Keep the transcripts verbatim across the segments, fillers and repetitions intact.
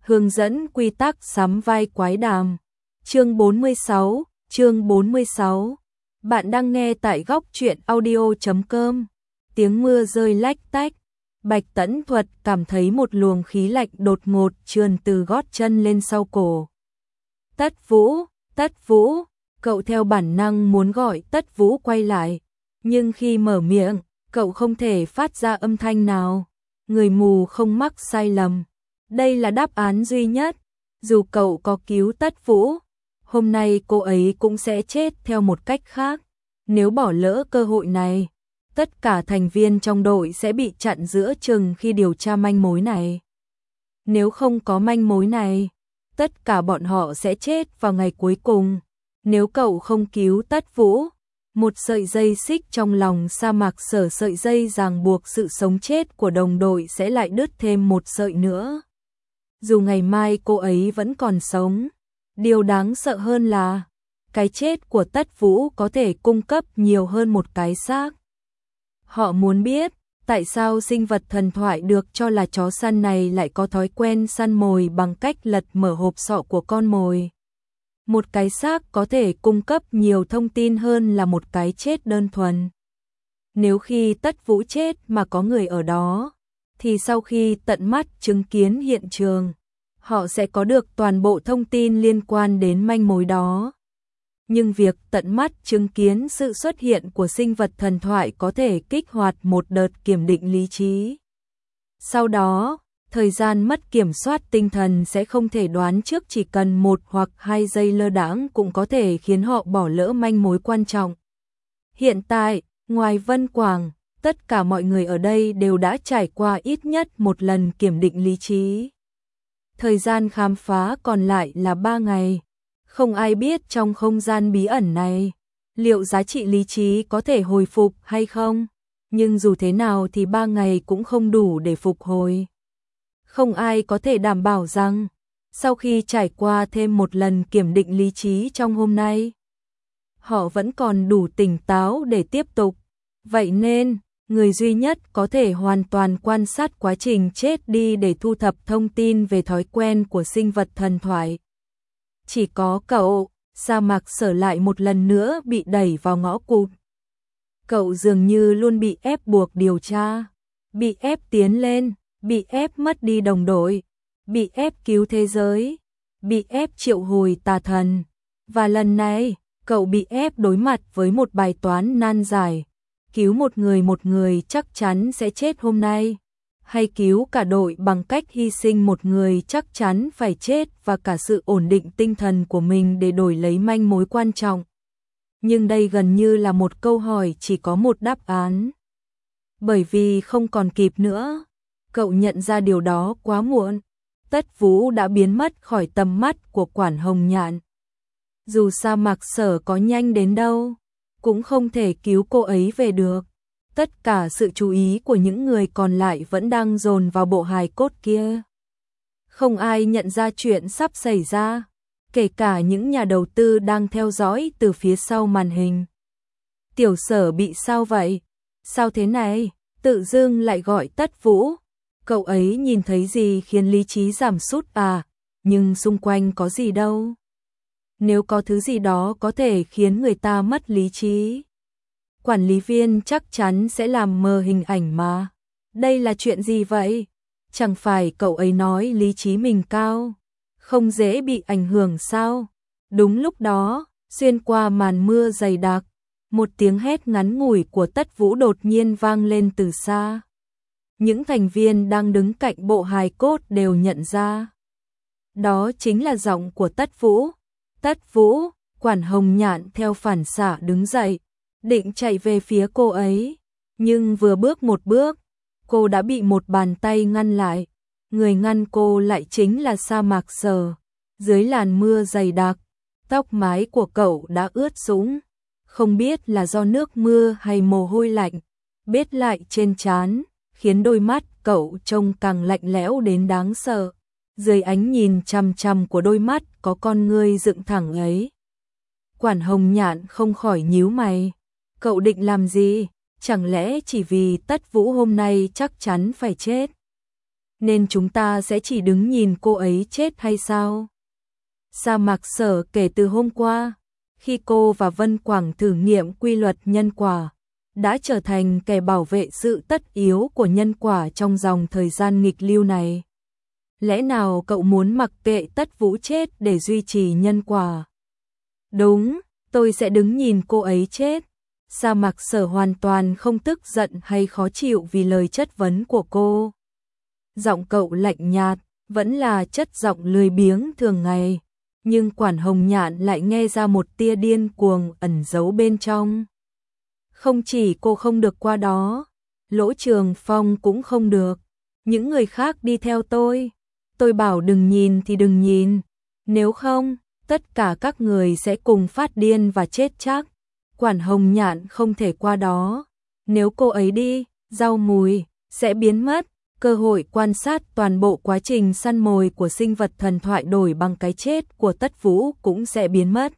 Hướng dẫn quy tắc sắm vai quái đàm. Chương bốn mươi sáu, chương bốn mươi sáu. Bạn đang nghe tại góc truyện audio chấm com. Tiếng mưa rơi lách tách. Bạch Tẫn Thuật cảm thấy một luồng khí lạnh đột ngột trườn từ gót chân lên sau cổ. Tất Vũ, Tất Vũ, cậu theo bản năng muốn gọi Tất Vũ quay lại, nhưng khi mở miệng, cậu không thể phát ra âm thanh nào. Người mù không mắc sai lầm. Đây là đáp án duy nhất. Dù cậu có cứu Tất Vũ, hôm nay cô ấy cũng sẽ chết theo một cách khác. Nếu bỏ lỡ cơ hội này, tất cả thành viên trong đội sẽ bị chặn giữa chừng khi điều tra manh mối này. Nếu không có manh mối này, tất cả bọn họ sẽ chết vào ngày cuối cùng. Nếu cậu không cứu Tất Vũ, một sợi dây xích trong lòng sa mạc Sở, sợi dây ràng buộc sự sống chết của đồng đội sẽ lại đứt thêm một sợi nữa. Dù ngày mai cô ấy vẫn còn sống, điều đáng sợ hơn là cái chết của Tất Vũ có thể cung cấp nhiều hơn một cái xác. Họ muốn biết tại sao sinh vật thần thoại được cho là chó săn này lại có thói quen săn mồi bằng cách lật mở hộp sọ của con mồi. Một cái xác có thể cung cấp nhiều thông tin hơn là một cái chết đơn thuần. Nếu khi Tất Vũ chết mà có người ở đó, thì sau khi tận mắt chứng kiến hiện trường, họ sẽ có được toàn bộ thông tin liên quan đến manh mối đó. Nhưng việc tận mắt chứng kiến sự xuất hiện của sinh vật thần thoại có thể kích hoạt một đợt kiểm định lý trí. Sau đó, thời gian mất kiểm soát tinh thần sẽ không thể đoán trước, chỉ cần một hoặc hai giây lơ đãng cũng có thể khiến họ bỏ lỡ manh mối quan trọng. Hiện tại, ngoài Vân Quảng, tất cả mọi người ở đây đều đã trải qua ít nhất một lần kiểm định lý trí. Thời gian khám phá còn lại là ba ngày. Không ai biết trong không gian bí ẩn này, liệu giá trị lý trí có thể hồi phục hay không. Nhưng dù thế nào thì ba ngày cũng không đủ để phục hồi. Không ai có thể đảm bảo rằng, sau khi trải qua thêm một lần kiểm định lý trí trong hôm nay, họ vẫn còn đủ tỉnh táo để tiếp tục. Vậy nên, người duy nhất có thể hoàn toàn quan sát quá trình chết đi để thu thập thông tin về thói quen của sinh vật thần thoại chỉ có cậu. Sa mạc Sở lại một lần nữa bị đẩy vào ngõ cụt. Cậu dường như luôn bị ép buộc điều tra, bị ép tiến lên, bị ép mất đi đồng đội, bị ép cứu thế giới, bị ép triệu hồi tà thần. Và lần này, cậu bị ép đối mặt với một bài toán nan giải. Cứu một người một người chắc chắn sẽ chết hôm nay, hay cứu cả đội bằng cách hy sinh một người chắc chắn phải chết và cả sự ổn định tinh thần của mình để đổi lấy manh mối quan trọng. Nhưng đây gần như là một câu hỏi chỉ có một đáp án. Bởi vì không còn kịp nữa, cậu nhận ra điều đó quá muộn. Tất Vũ đã biến mất khỏi tầm mắt của Quản Hồng Nhạn. Dù sa mạc Sở có nhanh đến đâu, cũng không thể cứu cô ấy về được. Tất cả sự chú ý của những người còn lại vẫn đang dồn vào bộ hài cốt kia. Không ai nhận ra chuyện sắp xảy ra, kể cả những nhà đầu tư đang theo dõi từ phía sau màn hình. Tiểu Sở bị sao vậy? Sao thế này? Tự dưng lại gọi Tất Vũ. Cậu ấy nhìn thấy gì khiến lý trí giảm sút à? Nhưng xung quanh có gì đâu. Nếu có thứ gì đó có thể khiến người ta mất lý trí, quản lý viên chắc chắn sẽ làm mờ hình ảnh mà. Đây là chuyện gì vậy? Chẳng phải cậu ấy nói lý trí mình cao, không dễ bị ảnh hưởng sao? Đúng lúc đó, xuyên qua màn mưa dày đặc, một tiếng hét ngắn ngủi của Tất Vũ đột nhiên vang lên từ xa. Những thành viên đang đứng cạnh bộ hài cốt đều nhận ra. Đó chính là giọng của Tất Vũ. Tất Vũ, Quản Hồng Nhạn theo phản xạ đứng dậy, định chạy về phía cô ấy, nhưng vừa bước một bước, cô đã bị một bàn tay ngăn lại. Người ngăn cô lại chính là sa mạc Sở. Dưới làn mưa dày đặc, tóc mái của cậu đã ướt sũng, không biết là do nước mưa hay mồ hôi lạnh bết lại trên trán, khiến đôi mắt cậu trông càng lạnh lẽo đến đáng sợ. Dưới ánh nhìn chằm chằm của đôi mắt có con ngươi dựng thẳng ấy, Quản Hồng Nhạn không khỏi nhíu mày. Cậu định làm gì? Chẳng lẽ chỉ vì Tất Vũ hôm nay chắc chắn phải chết, nên chúng ta sẽ chỉ đứng nhìn cô ấy chết hay sao? Sa Mạc Sở kể từ hôm qua, khi cô và Vân Quảng thử nghiệm quy luật nhân quả, đã trở thành kẻ bảo vệ sự tất yếu của nhân quả trong dòng thời gian nghịch lưu này. Lẽ nào cậu muốn mặc kệ Tất Vũ chết để duy trì nhân quả? Đúng, tôi sẽ đứng nhìn cô ấy chết. Sa Mạc Sở hoàn toàn không tức giận hay khó chịu vì lời chất vấn của cô. Giọng cậu lạnh nhạt, vẫn là chất giọng lười biếng thường ngày, nhưng Quản Hồng Nhạn lại nghe ra một tia điên cuồng ẩn giấu bên trong. Không chỉ cô không được qua đó, Lỗ Trường Phong cũng không được. Những người khác đi theo tôi. Tôi bảo đừng nhìn thì đừng nhìn. Nếu không, tất cả các người sẽ cùng phát điên và chết chắc. Quản Hồng Nhạn không thể qua đó. Nếu cô ấy đi, rau mùi sẽ biến mất. Cơ hội quan sát toàn bộ quá trình săn mồi của sinh vật thần thoại đổi bằng cái chết của Tất Vũ cũng sẽ biến mất.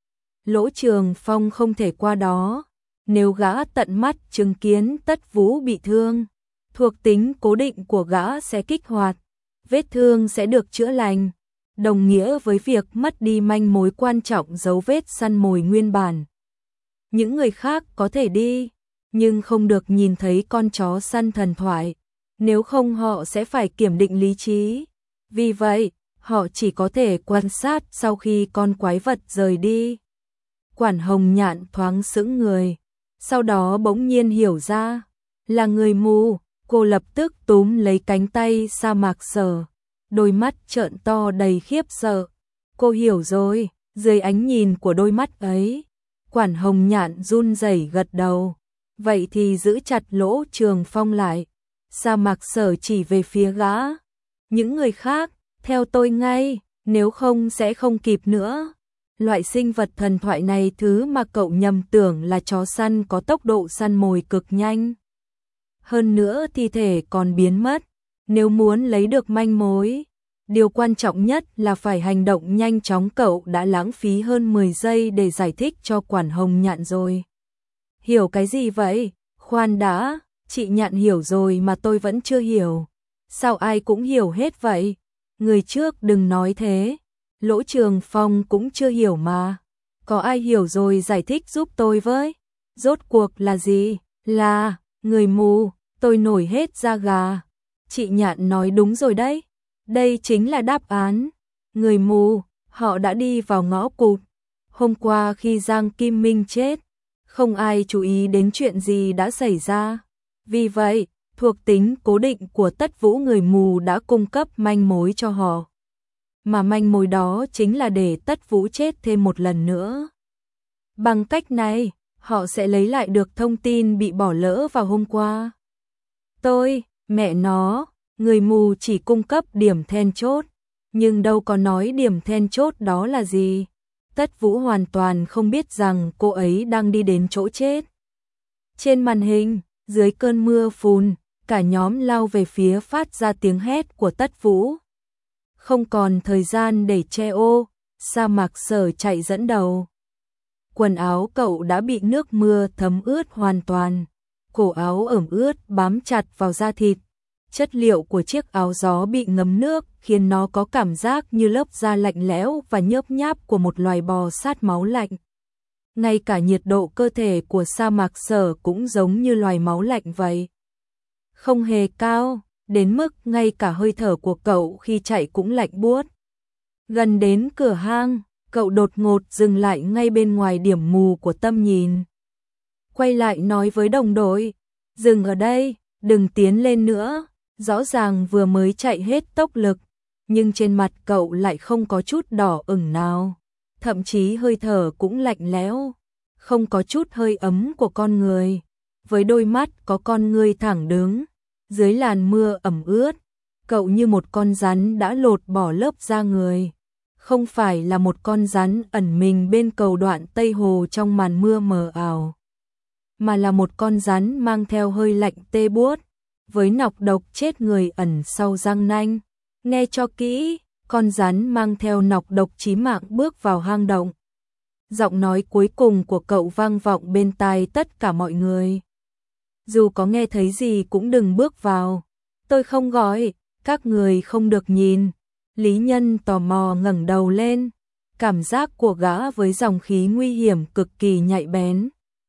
Lỗ Trường Phong không thể qua đó. Nếu gã tận mắt chứng kiến Tất Vũ bị thương, thuộc tính cố định của gã sẽ kích hoạt, vết thương sẽ được chữa lành, đồng nghĩa với việc mất đi manh mối quan trọng dấu vết săn mồi nguyên bản. Những người khác có thể đi, nhưng không được nhìn thấy con chó săn thần thoại, nếu không họ sẽ phải kiểm định lý trí. Vì vậy, họ chỉ có thể quan sát sau khi con quái vật rời đi. Quản Hồng Nhạn thoáng sững người, sau đó bỗng nhiên hiểu ra, là người mù. Cô lập tức túm lấy cánh tay Sa Mạc Sở, đôi mắt trợn to đầy khiếp sợ. Cô hiểu rồi, dưới ánh nhìn của đôi mắt ấy, Quản Hồng Nhạn run rẩy gật đầu. Vậy thì giữ chặt Lỗ Trường Phong lại. Sa Mạc Sở chỉ về phía gã. Những người khác, theo tôi ngay, nếu không sẽ không kịp nữa. Loại sinh vật thần thoại này thứ mà cậu nhầm tưởng là chó săn có tốc độ săn mồi cực nhanh. Hơn nữa thi thể còn biến mất. Nếu muốn lấy được manh mối, điều quan trọng nhất là phải hành động nhanh chóng. Cậu đã lãng phí hơn mười giây để giải thích cho Quản Hồng Nhạn rồi. Hiểu cái gì vậy? Khoan đã, chị Nhạn hiểu rồi mà tôi vẫn chưa hiểu. Sao ai cũng hiểu hết vậy? Người trước đừng nói thế. Lỗ Trường Phong cũng chưa hiểu mà. Có ai hiểu rồi giải thích giúp tôi với. Rốt cuộc là gì? Là người mù. Tôi nổi hết da gà. Chị Nhạn nói đúng rồi đấy. Đây chính là đáp án. Người mù, họ đã đi vào ngõ cụt. Hôm qua khi Giang Kim Minh chết, không ai chú ý đến chuyện gì đã xảy ra. Vì vậy, thuộc tính cố định của Tất Vũ người mù đã cung cấp manh mối cho họ. Mà manh mối đó chính là để Tất Vũ chết thêm một lần nữa. Bằng cách này, họ sẽ lấy lại được thông tin bị bỏ lỡ vào hôm qua. Tôi, mẹ nó, người mù chỉ cung cấp điểm then chốt, nhưng đâu có nói điểm then chốt đó là gì. Tất Vũ hoàn toàn không biết rằng cô ấy đang đi đến chỗ chết. Trên màn hình, dưới cơn mưa phùn, cả nhóm lao về phía phát ra tiếng hét của Tất Vũ. Không còn thời gian để che ô, Sa Mạc Sở chạy dẫn đầu. Quần áo cậu đã bị nước mưa thấm ướt hoàn toàn, cổ áo ẩm ướt bám chặt vào da thịt. Chất liệu của chiếc áo gió bị ngấm nước khiến nó có cảm giác như lớp da lạnh lẽo và nhớp nháp của một loài bò sát máu lạnh. Ngay cả nhiệt độ cơ thể của Sa Mạc Sở cũng giống như loài máu lạnh vậy. Không hề cao, đến mức ngay cả hơi thở của cậu khi chạy cũng lạnh buốt. Gần đến cửa hang, cậu đột ngột dừng lại ngay bên ngoài điểm mù của tầm nhìn. Quay lại nói với đồng đội, dừng ở đây, đừng tiến lên nữa. Rõ ràng vừa mới chạy hết tốc lực, nhưng trên mặt cậu lại không có chút đỏ ửng nào. Thậm chí hơi thở cũng lạnh lẽo, không có chút hơi ấm của con người. Với đôi mắt có con ngươi thẳng đứng, dưới làn mưa ẩm ướt, cậu như một con rắn đã lột bỏ lớp da người. Không phải là một con rắn ẩn mình bên cầu đoạn Tây Hồ trong màn mưa mờ ảo, mà là một con rắn mang theo hơi lạnh tê buốt, với nọc độc chết người ẩn sau răng nanh. Nghe cho kỹ, con rắn mang theo nọc độc chí mạng bước vào hang động. Giọng nói cuối cùng của cậu vang vọng bên tai tất cả mọi người. Dù có nghe thấy gì cũng đừng bước vào. Tôi không gọi, Các người không được nhìn. Lý Nhân tò mò ngẩng đầu lên. Cảm giác của gã với dòng khí nguy hiểm cực kỳ nhạy bén.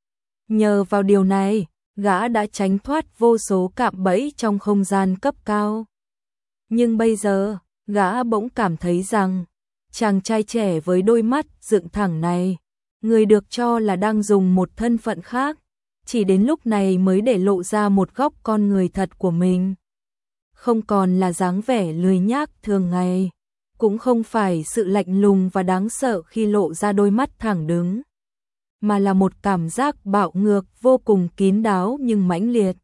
Nhờ vào điều này, gã đã tránh thoát vô số cạm bẫy trong không gian cấp cao. Nhưng bây giờ, gã bỗng cảm thấy rằng, chàng trai trẻ với đôi mắt dựng thẳng này, người được cho là đang dùng một thân phận khác, chỉ đến lúc này mới để lộ ra một góc con người thật của mình. Không còn là dáng vẻ lười nhác thường ngày, cũng không phải sự lạnh lùng và đáng sợ khi lộ ra đôi mắt thẳng đứng, mà là một cảm giác bạo ngược vô cùng kín đáo nhưng mãnh liệt.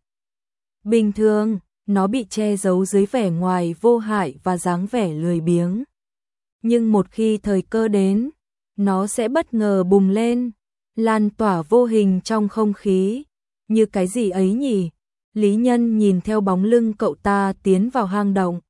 Bình thường, nó bị che giấu dưới vẻ ngoài vô hại và dáng vẻ lười biếng. Nhưng một khi thời cơ đến, nó sẽ bất ngờ bùng lên, lan tỏa vô hình trong không khí. Như cái gì ấy nhỉ? Lý Nhân nhìn theo bóng lưng cậu ta tiến vào hang động.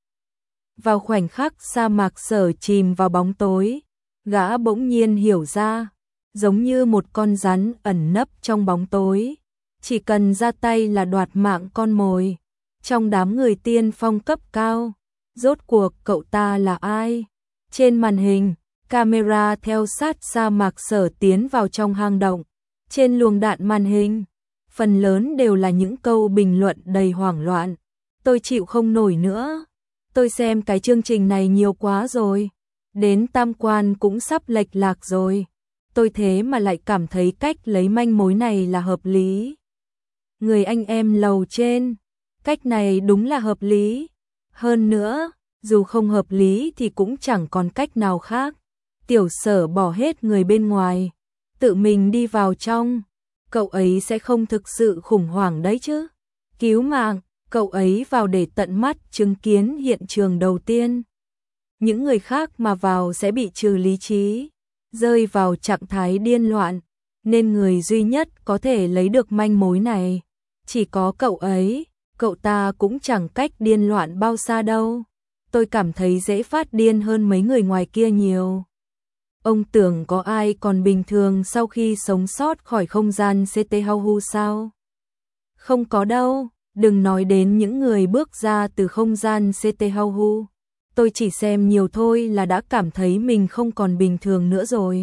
Vào khoảnh khắc sa mạc Sở chìm vào bóng tối, gã bỗng nhiên hiểu ra, giống như một con rắn ẩn nấp trong bóng tối, chỉ cần ra tay là đoạt mạng con mồi. Trong đám người tiên phong cấp cao, rốt cuộc cậu ta là ai? Trên màn hình, camera theo sát sa mạc Sở tiến vào trong hang động. Trên luồng đạn màn hình, phần lớn đều là những câu bình luận đầy hoảng loạn. Tôi chịu không nổi nữa. Tôi xem cái chương trình này nhiều quá rồi. Đến tam quan cũng sắp lệch lạc rồi. Tôi thế mà lại cảm thấy cách lấy manh mối này là hợp lý. Người anh em lầu trên, cách này đúng là hợp lý. Hơn nữa, dù không hợp lý thì cũng chẳng còn cách nào khác. Tiểu Sở bỏ hết người bên ngoài, tự mình đi vào trong. Cậu ấy sẽ không thực sự khủng hoảng đấy chứ. Cứu mạng, cậu ấy vào để tận mắt chứng kiến hiện trường đầu tiên. Những người khác mà vào sẽ bị trừ lý trí, rơi vào trạng thái điên loạn, nên người duy nhất có thể lấy được manh mối này chỉ có cậu ấy. Cậu ta cũng chẳng cách điên loạn bao xa đâu. Tôi cảm thấy dễ phát điên hơn mấy người ngoài kia nhiều. Ông tưởng có ai còn bình thường sau khi sống sót khỏi không gian xê tê Hauhu sao? Không có đâu, đừng nói đến những người bước ra từ không gian xê tê Hauhu. Tôi chỉ xem nhiều thôi là đã cảm thấy mình không còn bình thường nữa rồi.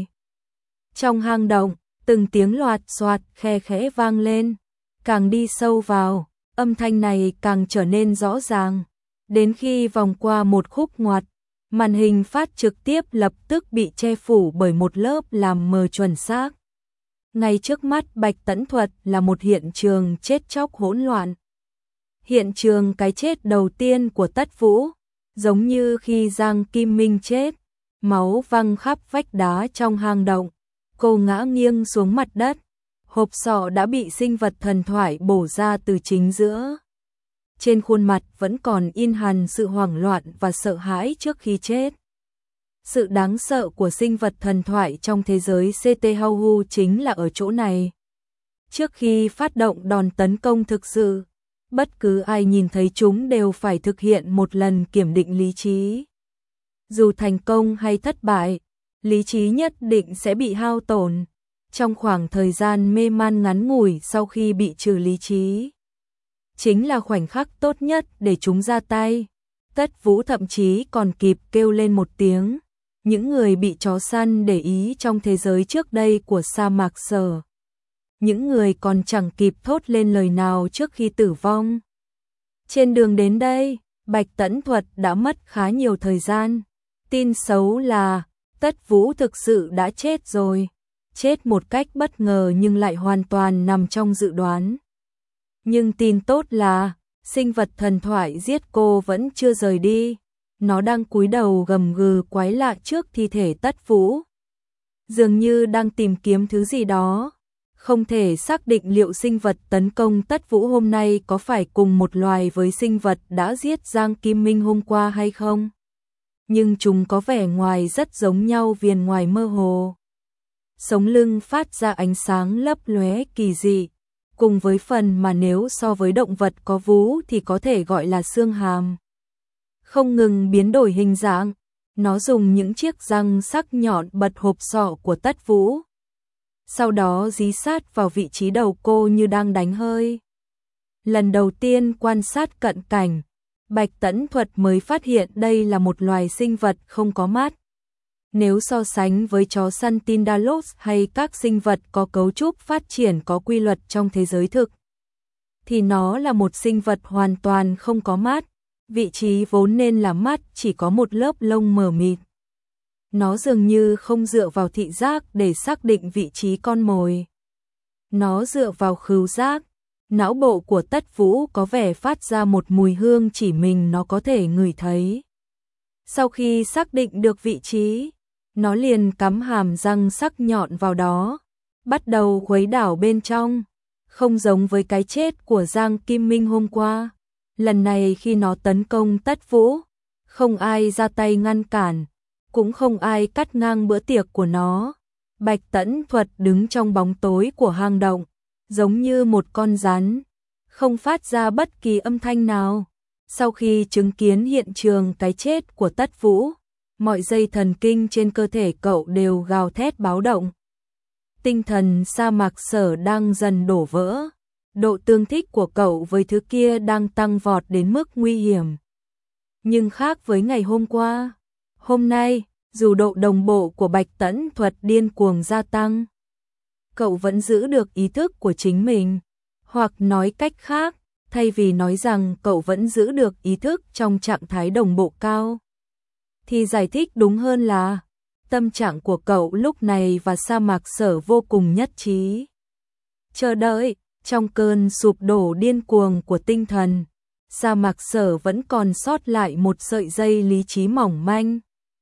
Trong hang động, từng tiếng loạt xoạt khe khẽ vang lên. Càng đi sâu vào, âm thanh này càng trở nên rõ ràng. Đến khi vòng qua một khúc ngoặt, màn hình phát trực tiếp lập tức bị che phủ bởi một lớp làm mờ chuẩn xác. Ngay trước mắt Bạch Tẫn Thuật là một hiện trường chết chóc hỗn loạn. Hiện trường cái chết đầu tiên của Tất Vũ, giống như khi Giang Kim Minh chết, máu văng khắp vách đá trong hang động, cô ngã nghiêng xuống mặt đất, hộp sọ đã bị sinh vật thần thoại bổ ra từ chính giữa. Trên khuôn mặt vẫn còn in hằn sự hoảng loạn và sợ hãi trước khi chết. Sự đáng sợ của sinh vật thần thoại trong thế giới xê tê Hauhu chính là ở chỗ này. Trước khi phát động đòn tấn công thực sự, bất cứ ai nhìn thấy chúng đều phải thực hiện một lần kiểm định lý trí. Dù thành công hay thất bại, lý trí nhất định sẽ bị hao tổn. Trong khoảng thời gian mê man ngắn ngủi sau khi bị trừ lý trí, chính là khoảnh khắc tốt nhất để chúng ra tay. Tất Vũ thậm chí còn kịp kêu lên một tiếng. Những người bị chó săn để ý trong thế giới trước đây của sa mạc Sở. Những người còn chẳng kịp thốt lên lời nào trước khi tử vong. Trên đường đến đây, Bạch Tẫn Thuật đã mất khá nhiều thời gian. Tin xấu là Tất Vũ thực sự đã chết rồi. Chết một cách bất ngờ nhưng lại hoàn toàn nằm trong dự đoán. Nhưng tin tốt là sinh vật thần thoại giết cô vẫn chưa rời đi. Nó đang cúi đầu gầm gừ quái lạ trước thi thể Tất Vũ. Dường như đang tìm kiếm thứ gì đó. Không thể xác định liệu sinh vật tấn công Tất Vũ hôm nay có phải cùng một loài với sinh vật đã giết Giang Kim Minh hôm qua hay không. Nhưng chúng có vẻ ngoài rất giống nhau, viền ngoài mơ hồ. Sống lưng phát ra ánh sáng lấp lóe kỳ dị, cùng với phần mà nếu so với động vật có vú thì có thể gọi là xương hàm. Không ngừng biến đổi hình dạng, nó dùng những chiếc răng sắc nhọn bật hộp sọ của Tất Vũ. Sau đó dí sát vào vị trí đầu cô như đang đánh hơi. Lần đầu tiên quan sát cận cảnh, Bạch Tẫn Thuật mới phát hiện đây là một loài sinh vật không có mắt. Nếu so sánh với chó săn Tindalos hay các sinh vật có cấu trúc phát triển có quy luật trong thế giới thực, thì nó là một sinh vật hoàn toàn không có mắt. Vị trí vốn nên là mắt chỉ có một lớp lông mờ mịt. Nó dường như không dựa vào thị giác để xác định vị trí con mồi. Nó dựa vào khứu giác. Não bộ của Tất Vũ có vẻ phát ra một mùi hương chỉ mình nó có thể ngửi thấy. Sau khi xác định được vị trí, nó liền cắm hàm răng sắc nhọn vào đó, bắt đầu khuấy đảo bên trong. Không giống với cái chết của Giang Kim Minh hôm qua, lần này khi nó tấn công Tất Vũ, không ai ra tay ngăn cản, cũng không ai cắt ngang bữa tiệc của nó. Bạch Tẫn Thuật đứng trong bóng tối của hang động, giống như một con rắn, không phát ra bất kỳ âm thanh nào. Sau khi chứng kiến hiện trường cái chết của Tất Vũ, mọi dây thần kinh trên cơ thể cậu đều gào thét báo động. Tinh thần Sa Mạc Sở đang dần đổ vỡ, độ tương thích của cậu với thứ kia đang tăng vọt đến mức nguy hiểm. Nhưng khác với ngày hôm qua, hôm nay, dù độ đồng bộ của Bạch Tẫn Thuật điên cuồng gia tăng, cậu vẫn giữ được ý thức của chính mình. Hoặc nói cách khác, thay vì nói rằng cậu vẫn giữ được ý thức trong trạng thái đồng bộ cao, thì giải thích đúng hơn là tâm trạng của cậu lúc này và Sa Mạc Sở vô cùng nhất trí. Chờ đợi, trong cơn sụp đổ điên cuồng của tinh thần, Sa Mạc Sở vẫn còn sót lại một sợi dây lý trí mỏng manh.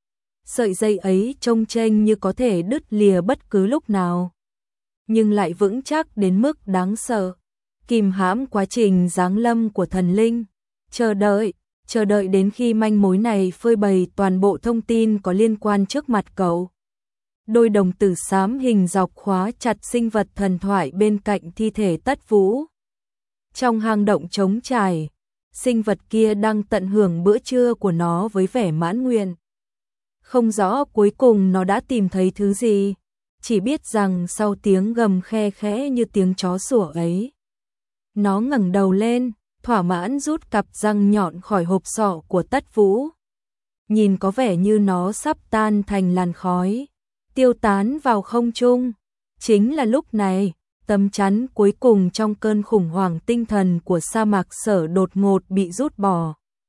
Sợi dây ấy trông chênh như có thể đứt lìa bất cứ lúc nào, nhưng lại vững chắc đến mức đáng sợ, kìm hãm quá trình giáng lâm của thần linh. Chờ đợi, chờ đợi đến khi manh mối này phơi bày toàn bộ thông tin có liên quan trước mặt cậu. Đôi đồng tử xám hình dọc khóa chặt sinh vật thần thoại bên cạnh thi thể Tất Vũ. Trong hang động trống trải, sinh vật kia đang tận hưởng bữa trưa của nó với vẻ mãn nguyện. Không rõ cuối cùng nó đã tìm thấy thứ gì, chỉ biết rằng sau tiếng gầm khe khẽ như tiếng chó sủa ấy, nó ngẩng đầu lên, thỏa mãn rút cặp răng nhọn khỏi hộp sọ của Tất Vũ. Nhìn có vẻ như nó sắp tan thành làn khói, tiêu tán vào không trung. Chính là lúc này, tấm chắn cuối cùng trong cơn khủng hoảng tinh thần của Sa Mạc Sở đột ngột bị rút bỏ.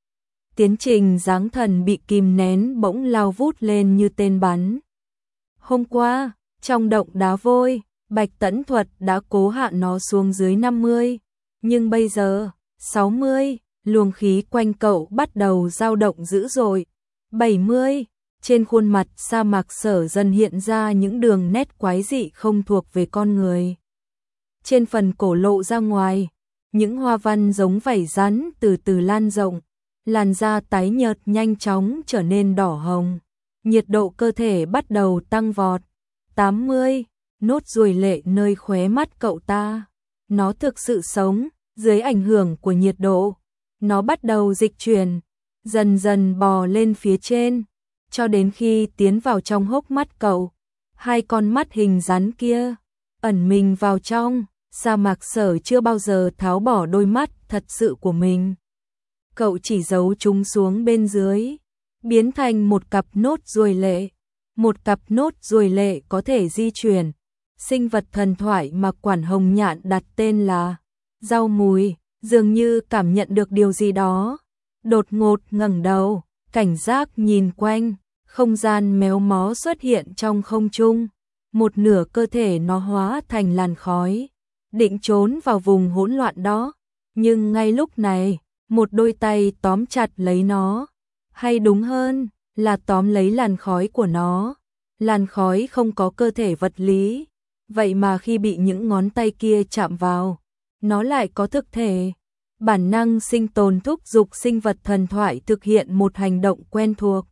Tiến trình giáng thần bị kìm nén bỗng lao vút lên như tên bắn. Hôm qua, trong động đá vôi, Bạch Tẫn Thuật đã cố hạ nó xuống dưới năm mươi, nhưng bây giờ, sáu mươi, luồng khí quanh cậu bắt đầu dao động dữ dội. bảy mươi, trên khuôn mặt Sa Mạc Sở dần hiện ra những đường nét quái dị không thuộc về con người. Trên phần cổ lộ ra ngoài, những hoa văn giống vảy rắn từ từ lan rộng, làn da tái nhợt nhanh chóng trở nên đỏ hồng. Nhiệt độ cơ thể bắt đầu tăng vọt. tám mươi, nốt ruồi lệ nơi khóe mắt cậu ta. Nó thực sự sống, dưới ảnh hưởng của nhiệt độ. Nó bắt đầu dịch chuyển, dần dần bò lên phía trên, cho đến khi tiến vào trong hốc mắt cậu. Hai con mắt hình rắn kia, ẩn mình vào trong. Sa Mạc Sở chưa bao giờ tháo bỏ đôi mắt thật sự của mình. Cậu chỉ giấu chúng xuống bên dưới, biến thành một cặp nốt ruồi lệ. Một cặp nốt ruồi lệ có thể di chuyển. Sinh vật thần thoại mà Quản Hồng Nhạn đặt tên là Rau Mùi, dường như cảm nhận được điều gì đó. Đột ngột ngẩng đầu, cảnh giác nhìn quanh, không gian méo mó xuất hiện trong không trung. Một nửa cơ thể nó hóa thành làn khói, định trốn vào vùng hỗn loạn đó. Nhưng ngay lúc này, một đôi tay tóm chặt lấy nó, hay đúng hơn là tóm lấy làn khói của nó. Làn khói không có cơ thể vật lý, vậy mà khi bị những ngón tay kia chạm vào, nó lại có thực thể. Bản năng sinh tồn thúc giục sinh vật thần thoại thực hiện một hành động quen thuộc,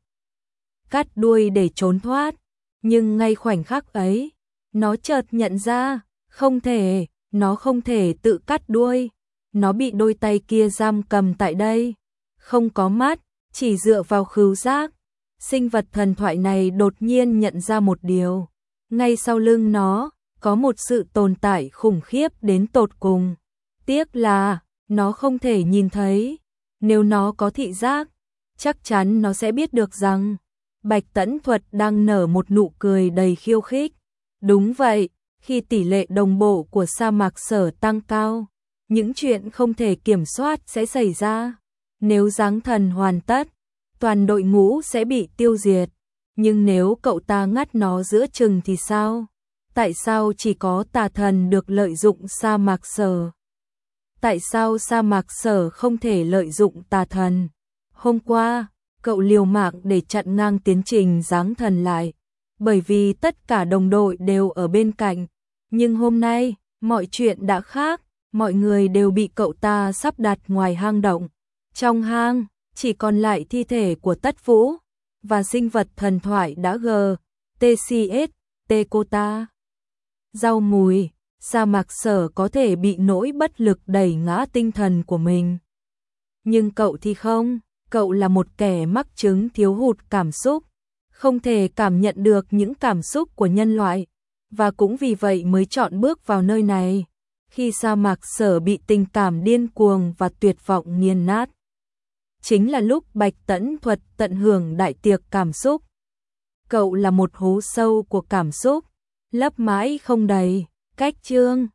cắt đuôi để trốn thoát. Nhưng ngay khoảnh khắc ấy, nó chợt nhận ra, không thể, nó không thể tự cắt đuôi. Nó bị đôi tay kia giam cầm tại đây, không có mắt, chỉ dựa vào khứu giác. Sinh vật thần thoại này đột nhiên nhận ra một điều, ngay sau lưng nó, có một sự tồn tại khủng khiếp đến tột cùng. Tiếc là, nó không thể nhìn thấy. Nếu nó có thị giác, chắc chắn nó sẽ biết được rằng Bạch Tẫn Thuật đang nở một nụ cười đầy khiêu khích. Đúng vậy, khi tỷ lệ đồng bộ của sa mạc sở tăng cao, những chuyện không thể kiểm soát sẽ xảy ra. Nếu giáng thần hoàn tất, toàn đội ngũ sẽ bị tiêu diệt. Nhưng nếu cậu ta ngắt nó giữa chừng thì sao? Tại sao chỉ có tà thần được lợi dụng sa mạc sở? Tại sao sa mạc sở không thể lợi dụng tà thần? Hôm qua, cậu liều mạng để chặn ngang tiến trình giáng thần lại, bởi vì tất cả đồng đội đều ở bên cạnh. Nhưng hôm nay, mọi chuyện đã khác, mọi người đều bị cậu ta sắp đặt ngoài hang động. Trong hang, chỉ còn lại thi thể của Tất Vũ, và sinh vật thần thoại đã G, tê xê ét, Tekota. Rau mùi, sa mạc sở có thể bị nỗi bất lực đẩy ngã tinh thần của mình. Nhưng cậu thì không, cậu là một kẻ mắc chứng thiếu hụt cảm xúc, không thể cảm nhận được những cảm xúc của nhân loại, và cũng vì vậy mới chọn bước vào nơi này. Khi sa mạc sở bị tình cảm điên cuồng và tuyệt vọng nghiền nát, chính là lúc Bạch Tẫn Thuật tận hưởng đại tiệc cảm xúc. Cậu là một hố sâu của cảm xúc, lấp mãi không đầy. Cách chương